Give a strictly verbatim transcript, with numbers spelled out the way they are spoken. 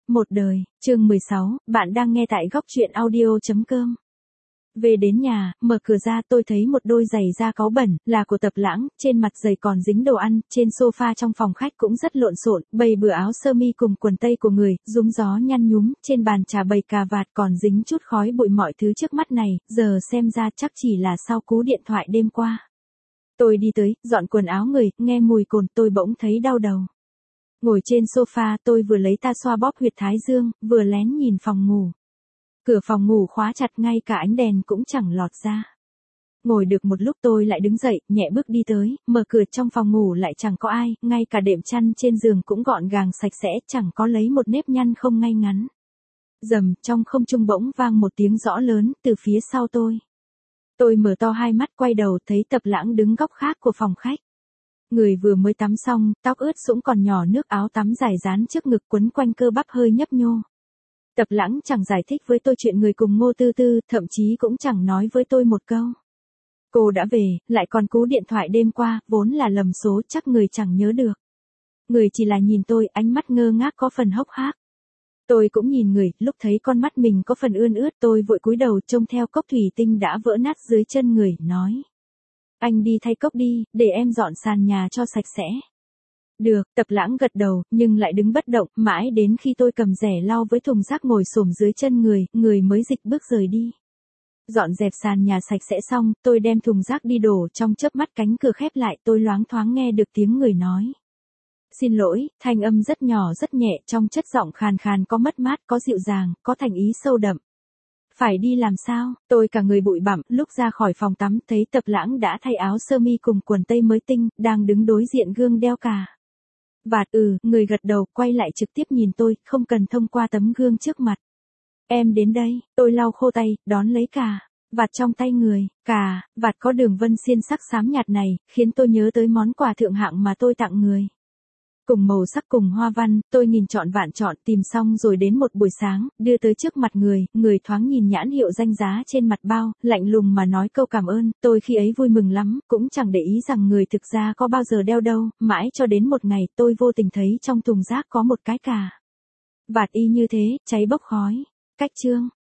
Một đời, chương mười sáu, bạn đang nghe tại góc truyện audio chấm com. Về đến nhà, mở cửa ra tôi thấy một đôi giày da cáu bẩn, là của Tập Lãng, trên mặt giày còn dính đồ ăn, trên sofa trong phòng khách cũng rất lộn xộn, bày bừa áo sơ mi cùng quần tây của người, rúm gió nhăn nhúm, trên bàn trà bày cà vạt còn dính chút khói bụi mọi thứ trước mắt này, giờ xem ra chắc chỉ là sau cú điện thoại đêm qua. Tôi đi tới, dọn quần áo người, nghe mùi cồn tôi bỗng thấy đau đầu. Ngồi trên sofa tôi vừa lấy ta xoa bóp huyệt thái dương, vừa lén nhìn phòng ngủ. Cửa phòng ngủ khóa chặt ngay cả ánh đèn cũng chẳng lọt ra. Ngồi được một lúc tôi lại đứng dậy, nhẹ bước đi tới, mở cửa trong phòng ngủ lại chẳng có ai, ngay cả đệm chăn trên giường cũng gọn gàng sạch sẽ, chẳng có lấy một nếp nhăn không ngay ngắn. Rầm, trong không trung bỗng vang một tiếng rõ lớn, từ phía sau tôi. Tôi mở to hai mắt quay đầu thấy Tập Lãng đứng góc khác của phòng khách. Người vừa mới tắm xong, tóc ướt sũng còn nhỏ nước áo tắm dài dán trước ngực quấn quanh cơ bắp hơi nhấp nhô. Tập Lãng chẳng giải thích với tôi chuyện người cùng Ngô Tư Tư, thậm chí cũng chẳng nói với tôi một câu. Cô đã về, lại còn cú điện thoại đêm qua, vốn là lầm số chắc người chẳng nhớ được. Người chỉ là nhìn tôi, ánh mắt ngơ ngác có phần hốc hác. Tôi cũng nhìn người, lúc thấy con mắt mình có phần ươn ướt tôi vội cúi đầu trông theo cốc thủy tinh đã vỡ nát dưới chân người, nói. Anh đi thay cốc đi, để em dọn sàn nhà cho sạch sẽ. Được, Tập Lãng gật đầu, nhưng lại đứng bất động, mãi đến khi tôi cầm rẻ lau với thùng rác ngồi xổm dưới chân người, người mới dịch bước rời đi. Dọn dẹp sàn nhà sạch sẽ xong, tôi đem thùng rác đi đổ, trong chớp mắt cánh cửa khép lại, tôi loáng thoáng nghe được tiếng người nói. Xin lỗi, thanh âm rất nhỏ rất nhẹ, trong chất giọng khàn khàn có mất mát, có dịu dàng, có thành ý sâu đậm. Phải đi làm sao? Tôi cả người bụi bặm, lúc ra khỏi phòng tắm thấy Tập Lãng đã thay áo sơ mi cùng quần tây mới tinh, đang đứng đối diện gương đeo cà vạt. Ừ, người gật đầu, quay lại trực tiếp nhìn tôi, không cần thông qua tấm gương trước mặt. Em đến đây, tôi lau khô tay, đón lấy cà vạt trong tay người, cà vạt có đường vân xiên sắc xám nhạt này, khiến tôi nhớ tới món quà thượng hạng mà tôi tặng người. Cùng màu sắc cùng hoa văn, tôi nhìn trọn vạn trọn tìm xong rồi đến một buổi sáng, đưa tới trước mặt người, người thoáng nhìn nhãn hiệu danh giá trên mặt bao, lạnh lùng mà nói câu cảm ơn, tôi khi ấy vui mừng lắm, cũng chẳng để ý rằng người thực ra có bao giờ đeo đâu, mãi cho đến một ngày tôi vô tình thấy trong thùng rác có một cái cà vạt y như thế, cháy bốc khói. Cách chương